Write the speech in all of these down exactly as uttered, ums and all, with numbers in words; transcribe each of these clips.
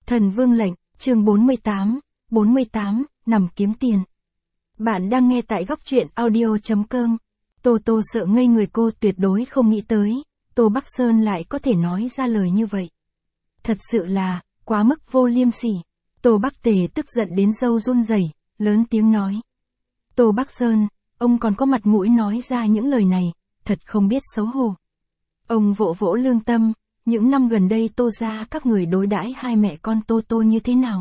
Thần Vương lệnh, chương bốn mươi tám, bốn mươi tám, nằm kiếm tiền. Bạn đang nghe tại góc truyện audio.com. Tô Tô sợ ngây người, cô tuyệt đối không nghĩ tới, Tô Bắc Sơn lại có thể nói ra lời như vậy. Thật sự là, quá mức vô liêm sỉ. Tô Bắc Tề tức giận đến râu run rẩy, lớn tiếng nói. Tô Bắc Sơn, ông còn có mặt mũi nói ra những lời này, thật không biết xấu hổ. Ông vỗ vỗ lương tâm, những năm gần đây Tô gia các người đối đãi hai mẹ con Tô Tô như thế nào?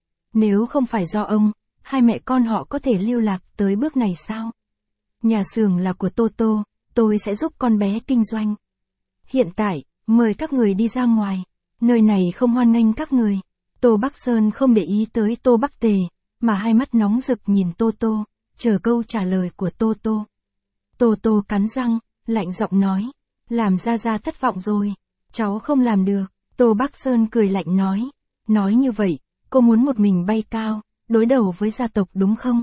Nếu không phải do ông, hai mẹ con họ có thể lưu lạc tới bước này sao? Nhà xưởng là của Tô Tô, tôi sẽ giúp con bé kinh doanh. Hiện tại, mời các người đi ra ngoài, nơi này không hoan nghênh các người. Tô Bắc Sơn không để ý tới Tô Bắc Tề, mà hai mắt nóng rực nhìn Tô Tô, chờ câu trả lời của Tô Tô. Tô Tô cắn răng, lạnh giọng nói, làm ra ra thất vọng rồi, cháu không làm được. Tô Bắc Sơn cười lạnh nói, nói như vậy, cô muốn một mình bay cao, đối đầu với gia tộc đúng không?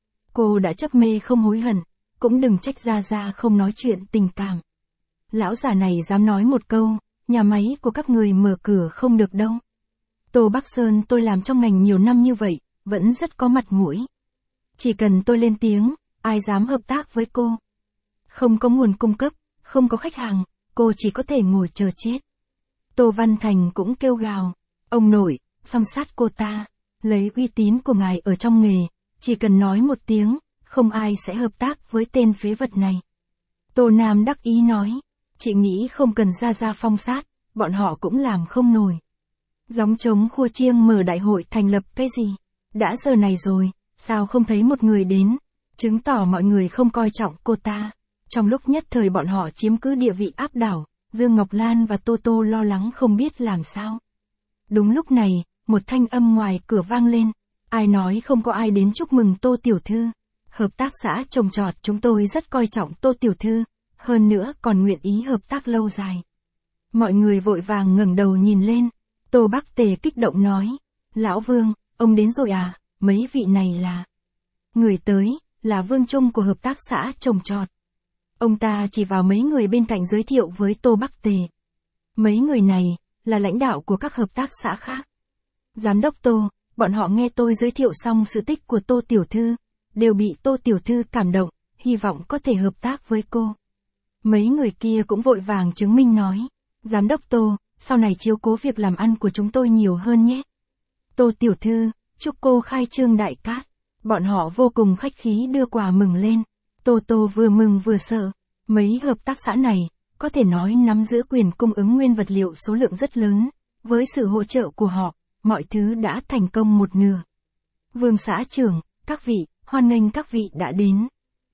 Cô đã chấp mê không hối hận, cũng đừng trách ra ra không nói chuyện tình cảm. Lão già này dám nói một câu, nhà máy của các người mở cửa không được đâu. Tô Bắc Sơn, tôi làm trong ngành nhiều năm như vậy, vẫn rất có mặt mũi. Chỉ cần tôi lên tiếng, ai dám hợp tác với cô? Không có nguồn cung cấp, không có khách hàng, cô chỉ có thể ngồi chờ chết. Tô Văn Thành cũng kêu gào, ông nội, song sát cô ta, lấy uy tín của ngài ở trong nghề, chỉ cần nói một tiếng, không ai sẽ hợp tác với tên phế vật này. Tô Nam đắc ý nói, chị nghĩ không cần ra ra phong sát, bọn họ cũng làm không nổi. Gióng trống khua chiêng mở đại hội thành lập cái gì? Đã giờ này rồi, sao không thấy một người đến, chứng tỏ mọi người không coi trọng cô ta. Trong lúc nhất thời bọn họ chiếm cứ địa vị áp đảo, Dương Ngọc Lan và Tô Tô lo lắng không biết làm sao. Đúng lúc này, một thanh âm ngoài cửa vang lên, ai nói không có ai đến chúc mừng Tô tiểu thư. Hợp tác xã trồng trọt chúng tôi rất coi trọng Tô tiểu thư, hơn nữa còn nguyện ý hợp tác lâu dài. Mọi người vội vàng ngẩng đầu nhìn lên, Tô Bắc Tề kích động nói, Lão Vương, ông đến rồi à, mấy vị này là... Người tới, là Vương Trung của hợp tác xã trồng trọt. Ông ta chỉ vào mấy người bên cạnh giới thiệu với Tô Bắc Tề. Mấy người này, là lãnh đạo của các hợp tác xã khác. Giám đốc Tô, bọn họ nghe tôi giới thiệu xong sự tích của Tô tiểu thư, đều bị Tô tiểu thư cảm động, hy vọng có thể hợp tác với cô. Mấy người kia cũng vội vàng chứng minh nói, Giám đốc Tô, sau này chiếu cố việc làm ăn của chúng tôi nhiều hơn nhé. Tô tiểu thư, chúc cô khai trương đại cát. Bọn họ vô cùng khách khí đưa quà mừng lên. Tô Tô vừa mừng vừa sợ. Mấy hợp tác xã này, có thể nói nắm giữ quyền cung ứng nguyên vật liệu số lượng rất lớn. Với sự hỗ trợ của họ, mọi thứ đã thành công một nửa. Vương xã trưởng, các vị, hoan nghênh các vị đã đến.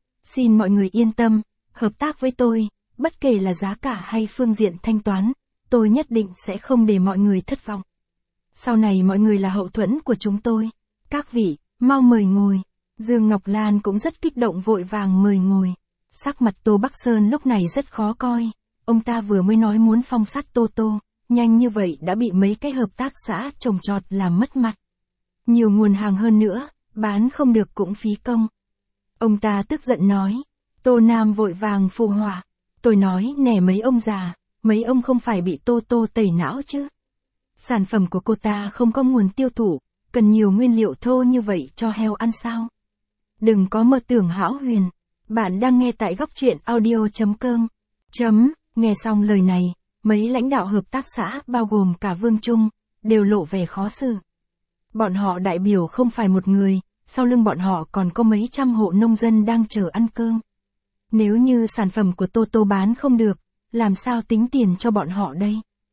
Xin mọi người yên tâm, hợp tác với tôi, bất kể là giá cả hay phương diện thanh toán, tôi nhất định sẽ không để mọi người thất vọng. Sau này mọi người là hậu thuẫn của chúng tôi. Các vị, mau mời ngồi. Dương Ngọc Lan cũng rất kích động vội vàng mời ngồi. Sắc mặt Tô Bắc Sơn lúc này rất khó coi. Ông ta vừa mới nói muốn phong sát Tô Tô, nhanh như vậy đã bị mấy cái hợp tác xã trồng trọt làm mất mặt. Nhiều nguồn hàng hơn nữa, bán không được cũng phí công. Ông ta tức giận nói. Tô Nam vội vàng phụ họa. Tôi nói nè mấy ông già, mấy ông không phải bị Tô Tô tẩy não chứ. Sản phẩm của cô ta không có nguồn tiêu thụ, cần nhiều nguyên liệu thô như vậy cho heo ăn sao? Đừng có mơ tưởng hão huyền. Bạn đang nghe tại góc truyện audio.com. Chấm, nghe xong lời này, mấy lãnh đạo hợp tác xã bao gồm cả Vương Trung, đều lộ vẻ khó xử. Bọn họ đại biểu không phải một người, sau lưng bọn họ còn có mấy trăm hộ nông dân đang chờ ăn cơm. Nếu như sản phẩm của Tô Tô bán không được, làm sao tính tiền cho bọn họ đây?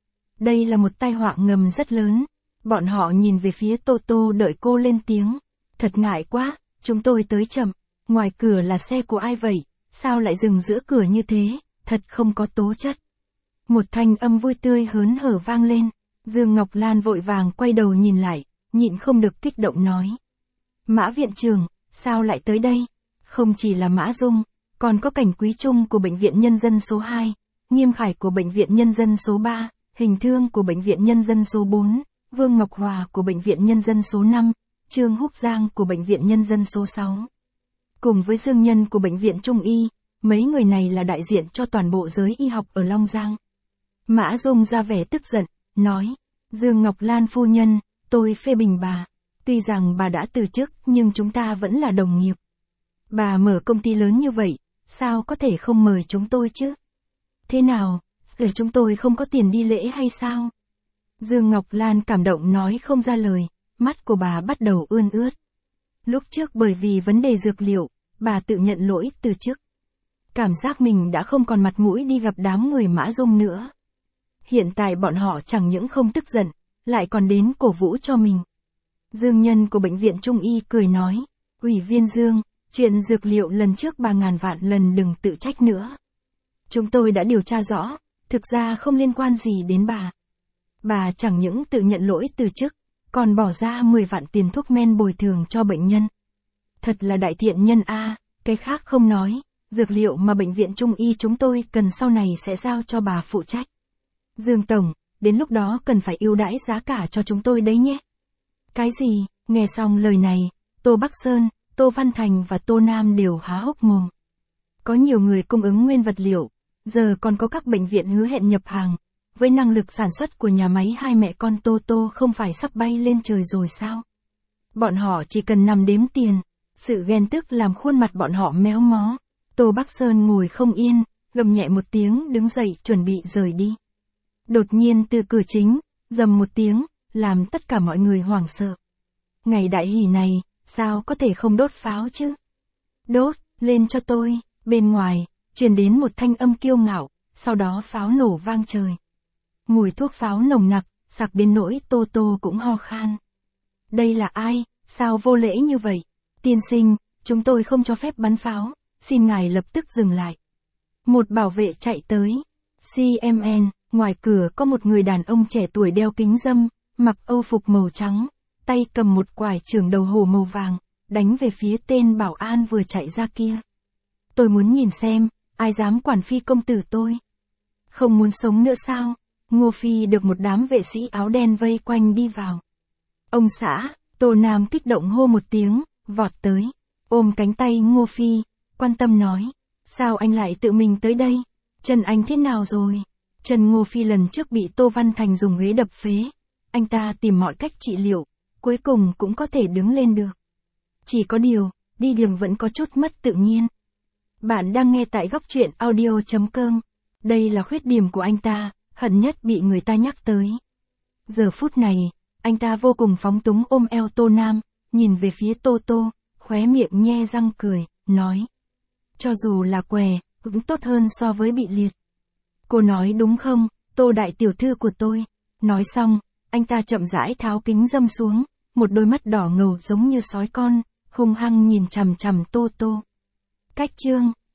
Đây là một tai họa ngầm rất lớn. Bọn họ nhìn về phía Tô Tô đợi cô lên tiếng. Thật ngại quá, chúng tôi tới chậm. Ngoài cửa là xe của ai vậy? Sao lại dừng giữa cửa như thế? Thật không có tố chất. Một thanh âm vui tươi hớn hở vang lên. Dương Ngọc Lan vội vàng quay đầu nhìn lại, nhịn không được kích động nói. Mã viện trưởng, sao lại tới đây? Không chỉ là Mã Dung, còn có Cảnh Quý Trung của Bệnh viện Nhân dân số hai, Nghiêm Khải của Bệnh viện Nhân dân số ba, Hình Thương của Bệnh viện Nhân dân số bốn, Vương Ngọc Hòa của Bệnh viện Nhân dân số năm, Trương Húc Giang của Bệnh viện Nhân dân số sáu. Cùng với Dương Nhân của Bệnh viện Trung Y, mấy người này là đại diện cho toàn bộ giới y học ở Long Giang. Mã Dung ra vẻ tức giận, nói, Dương Ngọc Lan phu nhân, tôi phê bình bà. Tuy rằng bà đã từ chức nhưng chúng ta vẫn là đồng nghiệp. Bà mở công ty lớn như vậy, sao có thể không mời chúng tôi chứ? Thế nào, để chúng tôi không có tiền đi lễ hay sao? Dương Ngọc Lan cảm động nói không ra lời, mắt của bà bắt đầu ươn ướt. Lúc trước bởi vì vấn đề dược liệu, bà tự nhận lỗi từ chức. Cảm giác mình đã không còn mặt mũi đi gặp đám người Mã Dung nữa. Hiện tại bọn họ chẳng những không tức giận, lại còn đến cổ vũ cho mình. Dương Nhân của bệnh viện Trung y cười nói, Ủy viên Dương, chuyện dược liệu lần trước ba ngàn vạn lần đừng tự trách nữa. Chúng tôi đã điều tra rõ, thực ra không liên quan gì đến bà. Bà chẳng những tự nhận lỗi từ chức, còn bỏ ra mười vạn tiền thuốc men bồi thường cho bệnh nhân. Thật là đại thiện nhân a, cái khác không nói, dược liệu mà bệnh viện Trung y chúng tôi cần sau này sẽ giao cho bà phụ trách. Dương Tổng, đến lúc đó cần phải ưu đãi giá cả cho chúng tôi đấy nhé. Cái gì? Nghe xong lời này, Tô Bắc Sơn, Tô Văn Thành và Tô Nam đều há hốc mồm. Có nhiều người cung ứng nguyên vật liệu, giờ còn có các bệnh viện hứa hẹn nhập hàng. Với năng lực sản xuất của nhà máy hai mẹ con Tô Tô không phải sắp bay lên trời rồi sao? Bọn họ chỉ cần nằm đếm tiền, sự ghen tức làm khuôn mặt bọn họ méo mó. Tô Bắc Sơn ngồi không yên, gầm nhẹ một tiếng đứng dậy chuẩn bị rời đi. Đột nhiên từ cửa chính, rầm một tiếng, làm tất cả mọi người hoảng sợ. Ngày đại hỷ này, sao có thể không đốt pháo chứ? Đốt, lên cho tôi, bên ngoài, truyền đến một thanh âm kiêu ngạo, sau đó pháo nổ vang trời. Mùi thuốc pháo nồng nặc, sặc đến nỗi Tô Tô cũng ho khan. Đây là ai, sao vô lễ như vậy? Tiên sinh, chúng tôi không cho phép bắn pháo, xin ngài lập tức dừng lại. Một bảo vệ chạy tới. xê em en, ngoài cửa có một người đàn ông trẻ tuổi đeo kính râm, mặc âu phục màu trắng, tay cầm một quải chưởng đầu hổ màu vàng, đánh về phía tên bảo an vừa chạy ra kia. Tôi muốn nhìn xem, ai dám quản phi công tử tôi. Không muốn sống nữa sao? Ngô Phi được một đám vệ sĩ áo đen vây quanh đi vào. Ông xã, Tô Nam kích động hô một tiếng, vọt tới, ôm cánh tay Ngô Phi, quan tâm nói, sao anh lại tự mình tới đây? Chân anh thế nào rồi? Chân Ngô Phi lần trước bị Tô Văn Thành dùng ghế đập phế. Anh ta tìm mọi cách trị liệu, cuối cùng cũng có thể đứng lên được. Chỉ có điều, đi đường vẫn có chút mất tự nhiên. Bạn đang nghe tại góc truyện audio chấm com. Đây là khuyết điểm của anh ta, hận nhất bị người ta nhắc tới. Giờ phút này, anh ta vô cùng phóng túng ôm eo Tô Nam, nhìn về phía Tô Tô, khóe miệng nhe răng cười, nói. Cho dù là què, cũng tốt hơn so với bị liệt. Cô nói đúng không, Tô đại tiểu thư của tôi. Nói xong, anh ta chậm rãi tháo kính râm xuống, một đôi mắt đỏ ngầu giống như sói con, hung hăng nhìn chằm chằm Tô Tô. Cách chương